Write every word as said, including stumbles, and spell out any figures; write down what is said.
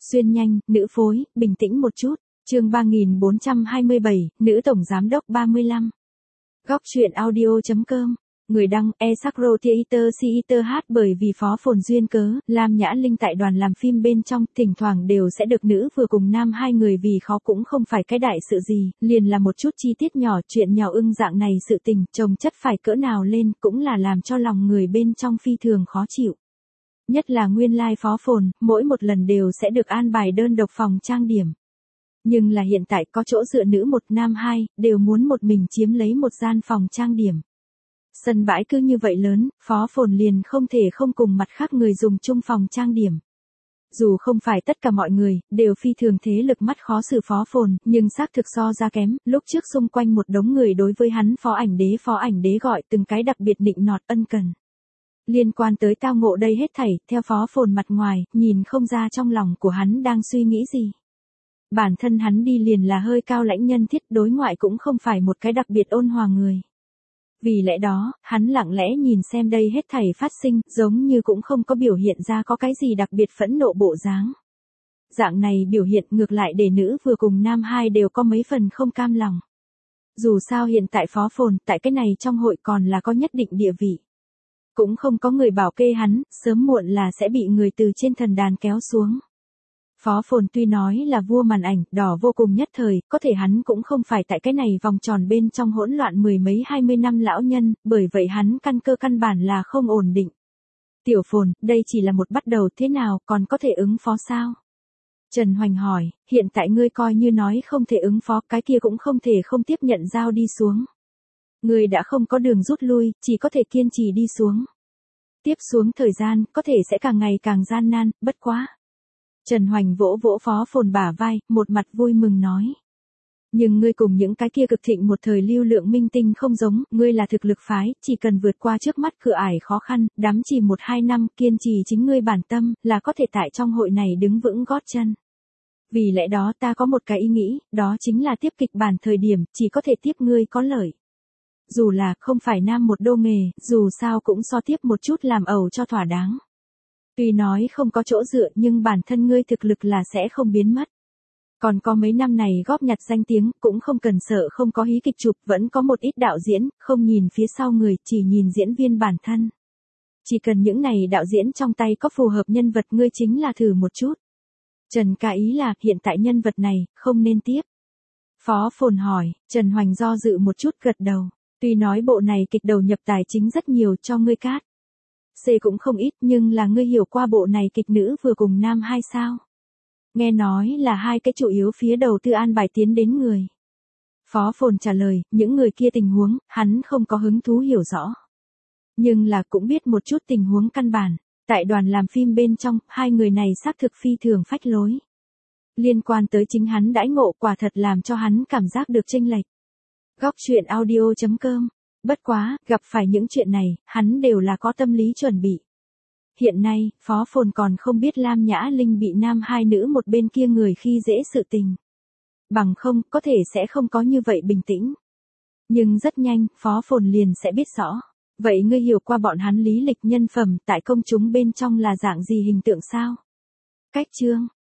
Xuyên nhanh, nữ phối, bình tĩnh một chút. Chương ba nghìn bốn trăm hai mươi bảy, nữ tổng giám đốc ba mươi lăm. Góc truyện audio.com. Người đăng, Esakro Theater Theater hát bởi vì phó phồn duyên cớ, Lam Nhã Linh tại đoàn làm phim bên trong, thỉnh thoảng đều sẽ được nữ vừa cùng nam hai người vì khó cũng không phải cái đại sự gì, liền là một chút chi tiết nhỏ, chuyện nhỏ ưng dạng này sự tình, chồng chất phải cỡ nào lên, cũng là làm cho lòng người bên trong phi thường khó chịu. Nhất là nguyên lai phó phồn, mỗi một lần đều sẽ được an bài đơn độc phòng trang điểm. Nhưng là hiện tại có chỗ dựa nữ một nam hai, đều muốn một mình chiếm lấy một gian phòng trang điểm. Sân bãi cứ như vậy lớn, phó phồn liền không thể không cùng mặt khác người dùng chung phòng trang điểm. Dù không phải tất cả mọi người, đều phi thường thế lực mắt khó xử phó phồn, nhưng xác thực so ra kém, lúc trước xung quanh một đống người đối với hắn phó ảnh đế phó ảnh đế gọi từng cái đặc biệt nịnh nọt ân cần. Liên quan tới tao ngộ đây hết thảy, theo phó phồn mặt ngoài, nhìn không ra trong lòng của hắn đang suy nghĩ gì. Bản thân hắn đi liền là hơi cao lãnh nhân thiết, đối ngoại cũng không phải một cái đặc biệt ôn hòa người. Vì lẽ đó, hắn lặng lẽ nhìn xem đây hết thảy phát sinh, giống như cũng không có biểu hiện ra có cái gì đặc biệt phẫn nộ bộ dáng. Dạng này biểu hiện ngược lại để nữ vừa cùng nam hai đều có mấy phần không cam lòng. Dù sao hiện tại phó phồn, tại cái này trong hội còn là có nhất định địa vị. Cũng không có người bảo kê hắn, sớm muộn là sẽ bị người từ trên thần đàn kéo xuống. Phó phồn tuy nói là vua màn ảnh, đỏ vô cùng nhất thời, có thể hắn cũng không phải tại cái này vòng tròn bên trong hỗn loạn mười mấy hai mươi năm lão nhân, bởi vậy hắn căn cơ căn bản là không ổn định. Tiểu phồn, đây chỉ là một bắt đầu, thế nào, còn có thể ứng phó sao? Trần Hoành hỏi, hiện tại ngươi coi như nói không thể ứng phó, cái kia cũng không thể không tiếp nhận giao đi xuống. Ngươi đã không có đường rút lui, chỉ có thể kiên trì đi xuống. Tiếp xuống thời gian, có thể sẽ càng ngày càng gian nan, bất quá. Trần Hoành vỗ vỗ phó phồn bả vai, một mặt vui mừng nói. Nhưng ngươi cùng những cái kia cực thịnh một thời lưu lượng minh tinh không giống, ngươi là thực lực phái, chỉ cần vượt qua trước mắt cửa ải khó khăn, đắm chì một hai năm, kiên trì chính ngươi bản tâm, là có thể tại trong hội này đứng vững gót chân. Vì lẽ đó ta có một cái ý nghĩ, đó chính là tiếp kịch bản thời điểm, chỉ có thể tiếp ngươi có lợi. Dù là không phải nam một đô nghề, dù sao cũng so tiếp một chút làm ẩu cho thỏa đáng. Tuy nói không có chỗ dựa nhưng bản thân ngươi thực lực là sẽ không biến mất. Còn có mấy năm này góp nhặt danh tiếng, cũng không cần sợ không có hí kịch chụp, vẫn có một ít đạo diễn, không nhìn phía sau người, chỉ nhìn diễn viên bản thân. Chỉ cần những này đạo diễn trong tay có phù hợp nhân vật, ngươi chính là thử một chút. Trần ca ý là, hiện tại nhân vật này, không nên tiếp. Phó phồn hỏi, Trần Hoành do dự một chút gật đầu. Tuy nói bộ này kịch đầu nhập tài chính rất nhiều cho ngươi cát. C cũng không ít, nhưng là ngươi hiểu qua bộ này kịch nữ vừa cùng nam hai sao. Nghe nói là hai cái chủ yếu phía đầu tư an bài tiến đến người. Phó phồn trả lời, những người kia tình huống, hắn không có hứng thú hiểu rõ. Nhưng là cũng biết một chút tình huống căn bản. Tại đoàn làm phim bên trong, hai người này xác thực phi thường phách lối. Liên quan tới chính hắn đãi ngộ quả thật làm cho hắn cảm giác được chênh lệch. Góc truyện audio.com. Bất quá, gặp phải những chuyện này, hắn đều là có tâm lý chuẩn bị. Hiện nay, phó phồn còn không biết Lam Nhã Linh bị nam hai nữ một bên kia người khi dễ sự tình. Bằng không, có thể sẽ không có như vậy bình tĩnh. Nhưng rất nhanh, phó phồn liền sẽ biết rõ. Vậy ngươi hiểu qua bọn hắn lý lịch nhân phẩm tại công chúng bên trong là dạng gì hình tượng sao? Cách chương.